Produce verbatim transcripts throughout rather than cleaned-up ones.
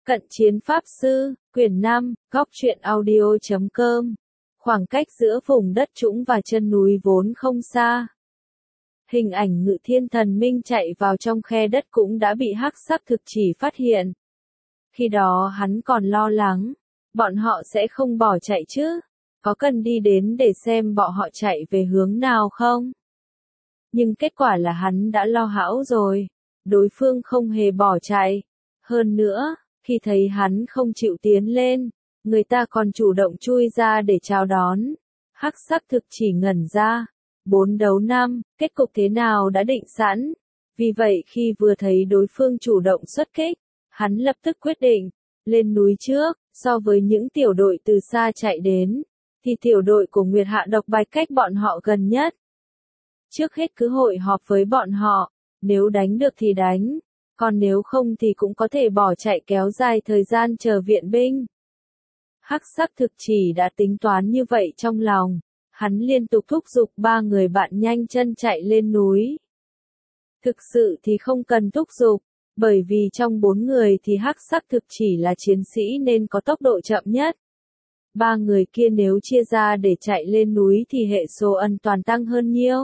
Cận chiến pháp sư, quyển năm, góc truyện audio chấm com. Khoảng cách giữa vùng đất trũng và chân núi vốn không xa. Hình ảnh Ngự Thiên Thần Minh chạy vào trong khe đất cũng đã bị hắc sắc thực chỉ phát hiện. Khi đó hắn còn lo lắng, bọn họ sẽ không bỏ chạy chứ, có cần đi đến để xem bọn họ chạy về hướng nào không? Nhưng kết quả là hắn đã lo hão rồi, đối phương không hề bỏ chạy. Hơn nữa, khi thấy hắn không chịu tiến lên, người ta còn chủ động chui ra để chào đón. Hắc sắc thực chỉ ngẩn ra. Bốn đấu năm, kết cục thế nào đã định sẵn. Vì vậy khi vừa thấy đối phương chủ động xuất kích, hắn lập tức quyết định, lên núi trước. So với những tiểu đội từ xa chạy đến, thì tiểu đội của Nguyệt Hạ Độc Bạch cách bọn họ gần nhất. Trước hết cứ hội họp với bọn họ, nếu đánh được thì đánh, còn nếu không thì cũng có thể bỏ chạy kéo dài thời gian chờ viện binh. Hắc sắc thực chỉ đã tính toán như vậy trong lòng, hắn liên tục thúc giục ba người bạn nhanh chân chạy lên núi. Thực sự thì không cần thúc giục, bởi vì trong bốn người thì hắc sắc thực chỉ là chiến sĩ nên có tốc độ chậm nhất. Ba người kia nếu chia ra để chạy lên núi thì hệ số an toàn tăng hơn nhiều.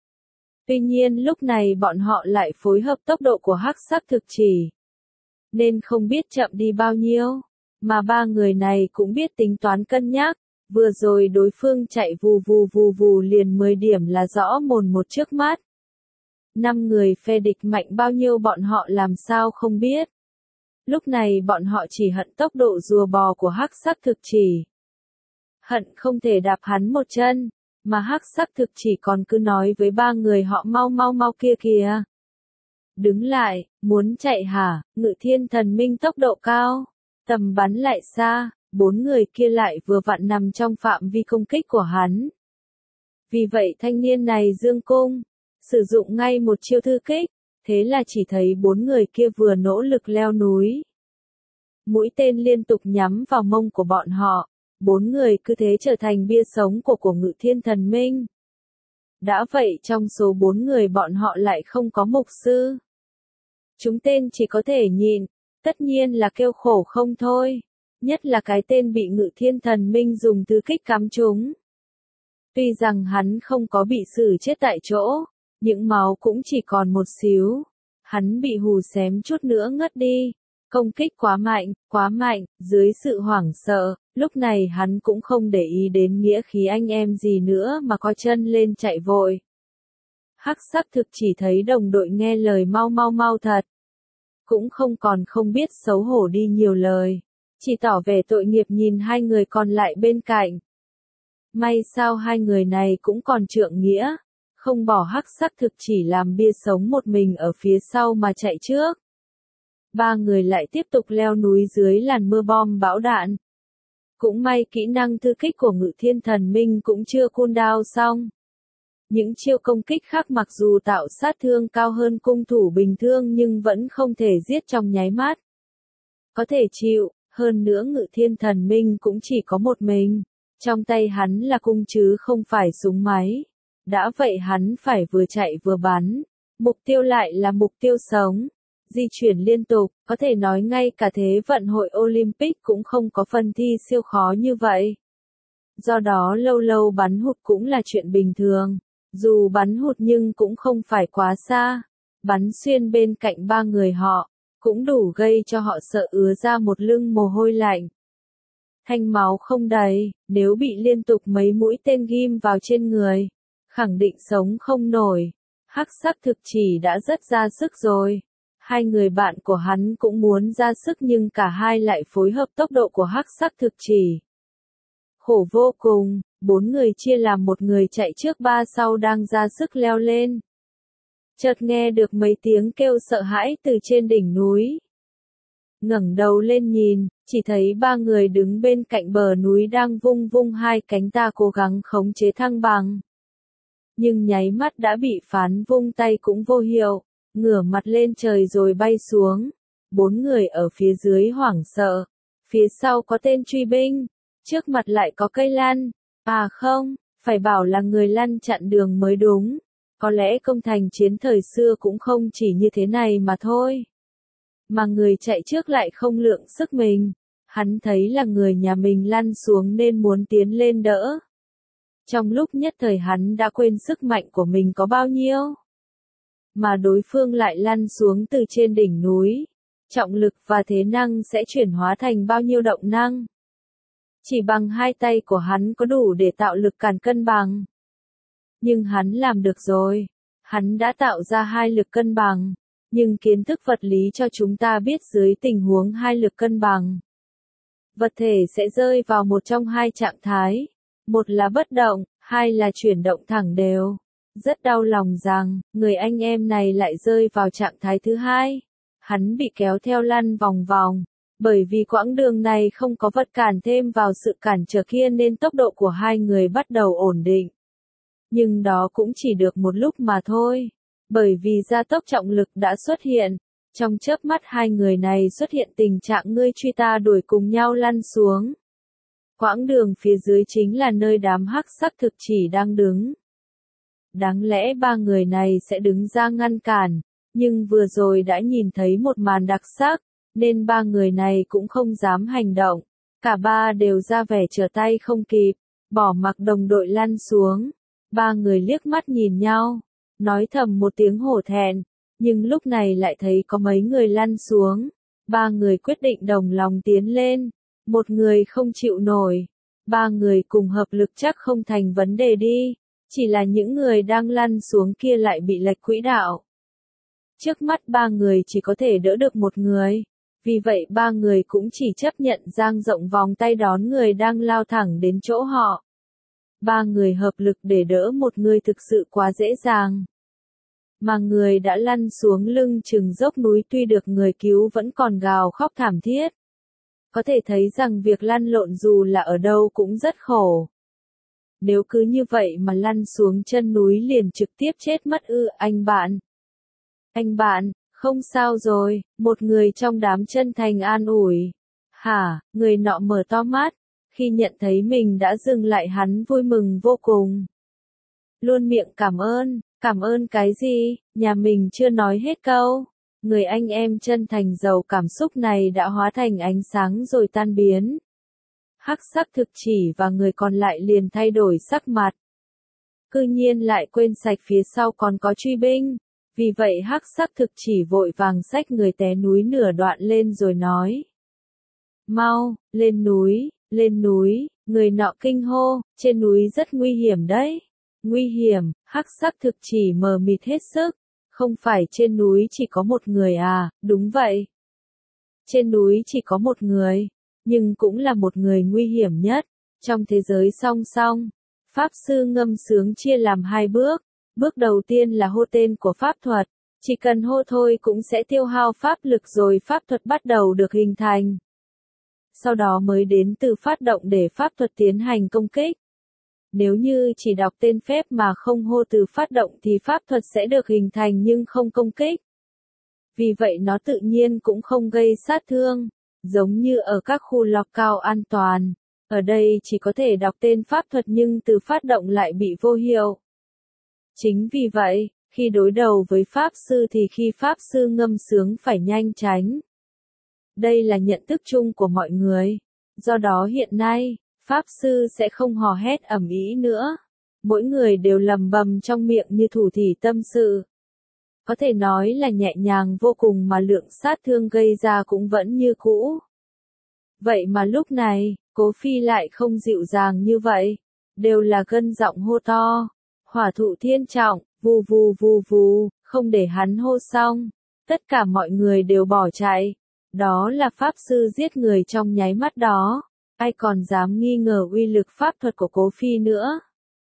Tuy nhiên lúc này bọn họ lại phối hợp tốc độ của hắc sắc thực chỉ, nên không biết chậm đi bao nhiêu, mà ba người này cũng biết tính toán cân nhắc, vừa rồi đối phương chạy vù vù vù vù liền mười điểm là rõ mồn một trước mắt. Năm người phe địch mạnh bao nhiêu bọn họ làm sao không biết. Lúc này bọn họ chỉ hận tốc độ rùa bò của hắc sắc thực chỉ. Hận không thể đạp hắn một chân. Mà hắc sắc thực chỉ còn cứ nói với ba người họ mau mau mau kia kìa. Đứng lại, muốn chạy hả? Ngự Thiên Thần Minh tốc độ cao, tầm bắn lại xa, bốn người kia lại vừa vặn nằm trong phạm vi công kích của hắn. Vì vậy thanh niên này dương cung, sử dụng ngay một chiêu thư kích, thế là chỉ thấy bốn người kia vừa nỗ lực leo núi. Mũi tên liên tục nhắm vào mông của bọn họ. Bốn người cứ thế trở thành bia sống của của Ngự Thiên Thần Minh. Đã vậy trong số bốn người bọn họ lại không có mục sư. Chúng tên chỉ có thể nhìn, tất nhiên là kêu khổ không thôi. Nhất là cái tên bị Ngự Thiên Thần Minh dùng thứ kích cắm trúng. Tuy rằng hắn không có bị xử chết tại chỗ, những máu cũng chỉ còn một xíu. Hắn bị hù xém chút nữa ngất đi. Công kích quá mạnh, quá mạnh, dưới sự hoảng sợ, lúc này hắn cũng không để ý đến nghĩa khí anh em gì nữa mà co chân lên chạy vội. Hắc sắc thực chỉ thấy đồng đội nghe lời mau mau mau thật. Cũng không còn không biết xấu hổ đi nhiều lời, chỉ tỏ vẻ tội nghiệp nhìn hai người còn lại bên cạnh. May sao hai người này cũng còn trượng nghĩa, không bỏ hắc sắc thực chỉ làm bia sống một mình ở phía sau mà chạy trước. Ba người lại tiếp tục leo núi dưới làn mưa bom bão đạn. Cũng may kỹ năng thư kích của Ngự Thiên Thần Minh cũng chưa cooldown xong. Những chiêu công kích khác mặc dù tạo sát thương cao hơn cung thủ bình thường nhưng vẫn không thể giết trong nháy mắt. Có thể chịu, hơn nữa Ngự Thiên Thần Minh cũng chỉ có một mình. Trong tay hắn là cung chứ không phải súng máy. Đã vậy hắn phải vừa chạy vừa bắn. Mục tiêu lại là mục tiêu sống. Di chuyển liên tục, có thể nói ngay cả thế vận hội Olympic cũng không có phần thi siêu khó như vậy. Do đó lâu lâu bắn hụt cũng là chuyện bình thường. Dù bắn hụt nhưng cũng không phải quá xa. Bắn xuyên bên cạnh ba người họ, cũng đủ gây cho họ sợ ứa ra một lưng mồ hôi lạnh. Thanh máu không đầy, nếu bị liên tục mấy mũi tên ghim vào trên người, khẳng định sống không nổi. Hắc sắc thực chỉ đã rất ra sức rồi. Hai người bạn của hắn cũng muốn ra sức nhưng cả hai lại phối hợp tốc độ của hắc sắc thực chỉ. Khổ vô cùng, bốn người chia làm một người chạy trước ba sau đang ra sức leo lên. Chợt nghe được mấy tiếng kêu sợ hãi từ trên đỉnh núi. Ngẩng đầu lên nhìn, chỉ thấy ba người đứng bên cạnh bờ núi đang vung vung hai cánh ta cố gắng khống chế thăng bằng. Nhưng nháy mắt đã bị phán vung tay cũng vô hiệu. Ngửa mặt lên trời rồi bay xuống. Bốn người ở phía dưới hoảng sợ. Phía sau có tên truy binh. Trước mặt lại có cây lăn. À không, phải bảo là người lăn chặn đường mới đúng. Có lẽ công thành chiến thời xưa cũng không chỉ như thế này mà thôi. Mà người chạy trước lại không lượng sức mình. Hắn thấy là người nhà mình lăn xuống nên muốn tiến lên đỡ. Trong lúc nhất thời hắn đã quên sức mạnh của mình có bao nhiêu. Mà đối phương lại lăn xuống từ trên đỉnh núi. Trọng lực và thế năng sẽ chuyển hóa thành bao nhiêu động năng. Chỉ bằng hai tay của hắn có đủ để tạo lực cản cân bằng. Nhưng hắn làm được rồi. Hắn đã tạo ra hai lực cân bằng. Nhưng kiến thức vật lý cho chúng ta biết dưới tình huống hai lực cân bằng, vật thể sẽ rơi vào một trong hai trạng thái. Một là bất động, hai là chuyển động thẳng đều. Rất đau lòng rằng, người anh em này lại rơi vào trạng thái thứ hai. Hắn bị kéo theo lăn vòng vòng. Bởi vì quãng đường này không có vật cản thêm vào sự cản trở kia nên tốc độ của hai người bắt đầu ổn định. Nhưng đó cũng chỉ được một lúc mà thôi. Bởi vì gia tốc trọng lực đã xuất hiện. Trong chớp mắt hai người này xuất hiện tình trạng ngươi truy ta đuổi cùng nhau lăn xuống. Quãng đường phía dưới chính là nơi đám hắc sắc thực chỉ đang đứng. Đáng lẽ ba người này sẽ đứng ra ngăn cản, nhưng vừa rồi đã nhìn thấy một màn đặc sắc, nên ba người này cũng không dám hành động. Cả ba đều ra vẻ trở tay không kịp, bỏ mặc đồng đội lăn xuống. Ba người liếc mắt nhìn nhau, nói thầm một tiếng hổ thẹn, nhưng lúc này lại thấy có mấy người lăn xuống. Ba người quyết định đồng lòng tiến lên, một người không chịu nổi. Ba người cùng hợp lực chắc không thành vấn đề đi, chỉ là những người đang lăn xuống kia lại bị lệch quỹ đạo. Trước mắt ba người chỉ có thể đỡ được một người, vì vậy ba người cũng chỉ chấp nhận dang rộng vòng tay đón người đang lao thẳng đến chỗ họ. Ba người hợp lực để đỡ một người thực sự quá dễ dàng. Mà người đã lăn xuống lưng chừng dốc núi tuy được người cứu vẫn còn gào khóc thảm thiết. Có thể thấy rằng việc lăn lộn dù là ở đâu cũng rất khổ. Nếu cứ như vậy mà lăn xuống chân núi liền trực tiếp chết mất ư anh bạn. Anh bạn, không sao rồi, một người trong đám chân thành an ủi. Hả, người nọ mở to mắt. Khi nhận thấy mình đã dừng lại hắn vui mừng vô cùng. Luôn miệng cảm ơn, cảm ơn cái gì, nhà mình chưa nói hết câu. Người anh em chân thành giàu cảm xúc này đã hóa thành ánh sáng rồi tan biến. Hắc sắc thực chỉ và người còn lại liền thay đổi sắc mặt. Cư nhiên lại quên sạch phía sau còn có truy binh. Vì vậy hắc sắc thực chỉ vội vàng xách người té núi nửa đoạn lên rồi nói. Mau, lên núi, lên núi, người nọ kinh hô, trên núi rất nguy hiểm đấy. Nguy hiểm, hắc sắc thực chỉ mờ mịt hết sức. Không phải trên núi chỉ có một người à, đúng vậy. Trên núi chỉ có một người, nhưng cũng là một người nguy hiểm nhất. Trong thế giới song song, Pháp Sư ngâm sướng chia làm hai bước. Bước đầu tiên là hô tên của pháp thuật. Chỉ cần hô thôi cũng sẽ tiêu hao pháp lực rồi pháp thuật bắt đầu được hình thành. Sau đó mới đến từ phát động để pháp thuật tiến hành công kích. Nếu như chỉ đọc tên phép mà không hô từ phát động thì pháp thuật sẽ được hình thành nhưng không công kích. Vì vậy nó tự nhiên cũng không gây sát thương, giống như ở các khu lọc cao an toàn. Ở đây chỉ có thể đọc tên pháp thuật nhưng từ phát động lại bị vô hiệu. Chính vì vậy, khi đối đầu với Pháp Sư thì khi Pháp Sư ngâm sướng phải nhanh tránh. Đây là nhận thức chung của mọi người. Do đó hiện nay, Pháp Sư sẽ không hò hét ầm ĩ nữa. Mỗi người đều lầm bầm trong miệng như thủ thỉ tâm sự. Có thể nói là nhẹ nhàng vô cùng mà lượng sát thương gây ra cũng vẫn như cũ. Vậy mà lúc này, Cố Phi lại không dịu dàng như vậy. Đều là gân giọng hô to. Hỏa thụ thiên trọng, vù vù vù vù, không để hắn hô xong. Tất cả mọi người đều bỏ chạy. Đó là Pháp Sư giết người trong nháy mắt đó. Ai còn dám nghi ngờ uy lực pháp thuật của Cố Phi nữa.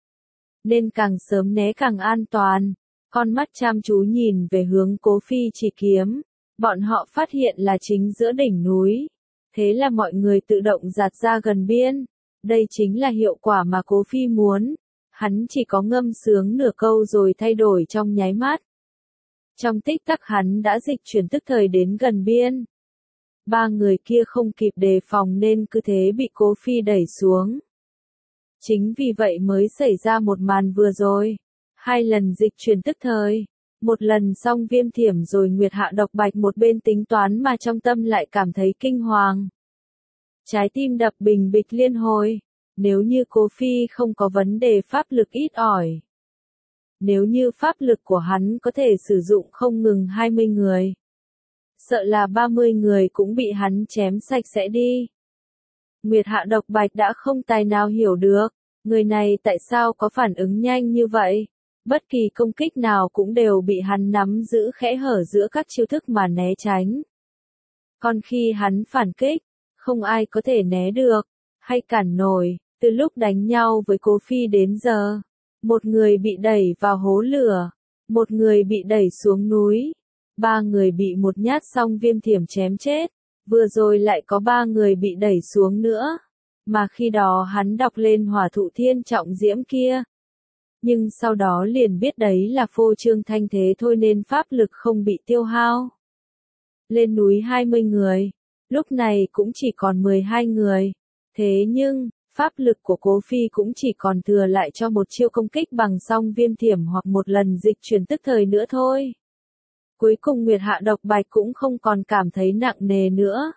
Nên càng sớm né càng an toàn. Con mắt chăm chú nhìn về hướng Cố Phi chỉ kiếm. Bọn họ phát hiện là chính giữa đỉnh núi. Thế là mọi người tự động dạt ra gần biên. Đây chính là hiệu quả mà Cố Phi muốn. Hắn chỉ có ngâm sướng nửa câu rồi thay đổi trong nháy mắt. Trong tích tắc hắn đã dịch chuyển tức thời đến gần biên. Ba người kia không kịp đề phòng nên cứ thế bị Cố Phi đẩy xuống. Chính vì vậy mới xảy ra một màn vừa rồi. Hai lần dịch chuyển tức thời. Một lần xong Viêm Thiểm rồi Nguyệt Hạ Độc Bạch một bên tính toán mà trong tâm lại cảm thấy kinh hoàng. Trái tim đập bình bịch liên hồi. Nếu như Cố Phi không có vấn đề pháp lực ít ỏi. Nếu như pháp lực của hắn có thể sử dụng không ngừng hai mươi người. Sợ là ba mươi người cũng bị hắn chém sạch sẽ đi. Nguyệt Hạ Độc Bạch đã không tài nào hiểu được. Người này tại sao có phản ứng nhanh như vậy? Bất kỳ công kích nào cũng đều bị hắn nắm giữ khẽ hở giữa các chiêu thức mà né tránh. Còn khi hắn phản kích, không ai có thể né được, hay cản nổi, từ lúc đánh nhau với Cố Phi đến giờ. Một người bị đẩy vào hố lửa, một người bị đẩy xuống núi, ba người bị một nhát xong Viêm Thiểm chém chết, vừa rồi lại có ba người bị đẩy xuống nữa. Mà khi đó hắn đọc lên hỏa thụ thiên trọng diễm kia. Nhưng sau đó liền biết đấy là phô trương thanh thế thôi nên pháp lực không bị tiêu hao. Lên núi hai mươi người, lúc này cũng chỉ còn mười hai người. Thế nhưng, pháp lực của Cố Phi cũng chỉ còn thừa lại cho một chiêu công kích bằng song Viêm Thiểm hoặc một lần dịch chuyển tức thời nữa thôi. Cuối cùng Nguyệt Hạ Độc Bạch cũng không còn cảm thấy nặng nề nữa.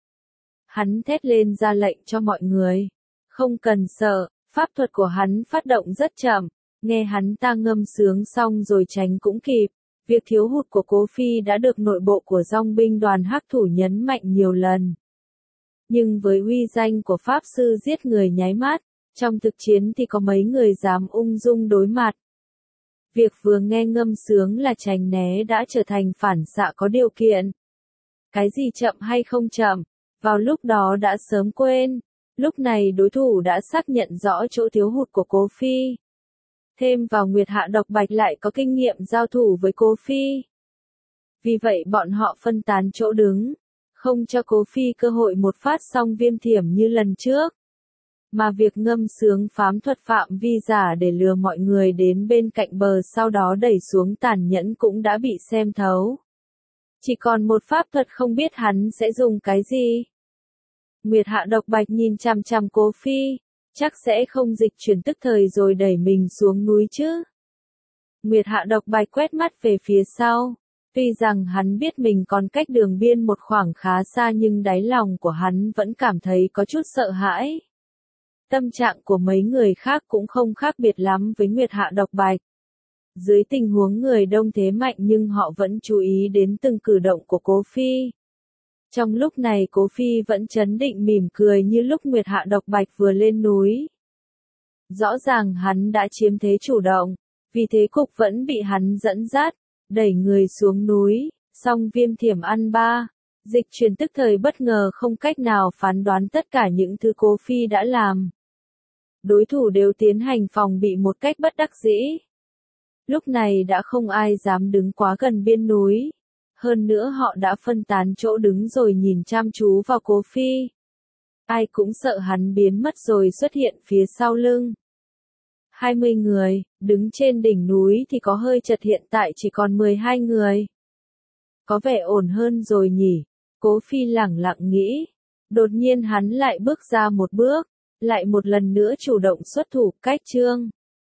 Hắn thét lên ra lệnh cho mọi người. Không cần sợ, pháp thuật của hắn phát động rất chậm. Nghe hắn ta ngâm sướng xong rồi tránh cũng kịp. Việc thiếu hụt của Cố Phi đã được nội bộ của dòng binh đoàn hắc thủ nhấn mạnh nhiều lần. Nhưng với uy danh của Pháp Sư giết người nháy mắt, trong thực chiến thì có mấy người dám ung dung đối mặt. Việc vừa nghe ngâm sướng là tránh né đã trở thành phản xạ có điều kiện. Cái gì chậm hay không chậm, vào lúc đó đã sớm quên. Lúc này đối thủ đã xác nhận rõ chỗ thiếu hụt của Cố Phi. Thêm vào Nguyệt Hạ Độc Bạch lại có kinh nghiệm giao thủ với Cố Phi. Vì vậy bọn họ phân tán chỗ đứng, không cho Cố Phi cơ hội một phát xong Viêm Thiểm như lần trước. Mà việc ngâm sướng phám thuật phạm vi giả để lừa mọi người đến bên cạnh bờ sau đó đẩy xuống tàn nhẫn cũng đã bị xem thấu. Chỉ còn một pháp thuật không biết hắn sẽ dùng cái gì. Nguyệt Hạ Độc Bạch nhìn chằm chằm Cố Phi, chắc sẽ không dịch chuyển tức thời rồi đẩy mình xuống núi chứ. Nguyệt Hạ Độc Bạch quét mắt về phía sau, tuy rằng hắn biết mình còn cách đường biên một khoảng khá xa nhưng đáy lòng của hắn vẫn cảm thấy có chút sợ hãi. Tâm trạng của mấy người khác cũng không khác biệt lắm với Nguyệt Hạ Độc Bạch. Dưới tình huống người đông thế mạnh nhưng họ vẫn chú ý đến từng cử động của Cố Phi. Trong lúc này Cố Phi vẫn trấn định mỉm cười như lúc Nguyệt Hạ Độc Bạch vừa lên núi. Rõ ràng hắn đã chiếm thế chủ động, vì thế cục vẫn bị hắn dẫn dắt, đẩy người xuống núi, song Viêm Thiểm ăn ba. Dịch chuyển tức thời bất ngờ không cách nào phán đoán tất cả những thứ Cố Phi đã làm. Đối thủ đều tiến hành phòng bị một cách bất đắc dĩ. Lúc này đã không ai dám đứng quá gần biên núi. Hơn nữa họ đã phân tán chỗ đứng rồi nhìn chăm chú vào Cố Phi. Ai cũng sợ hắn biến mất rồi xuất hiện phía sau lưng. hai mươi người, đứng trên đỉnh núi thì có hơi chật hiện tại chỉ còn mười hai người. Có vẻ ổn hơn rồi nhỉ, Cố Phi lẳng lặng nghĩ. Đột nhiên hắn lại bước ra một bước, lại một lần nữa chủ động xuất thủ cách chương.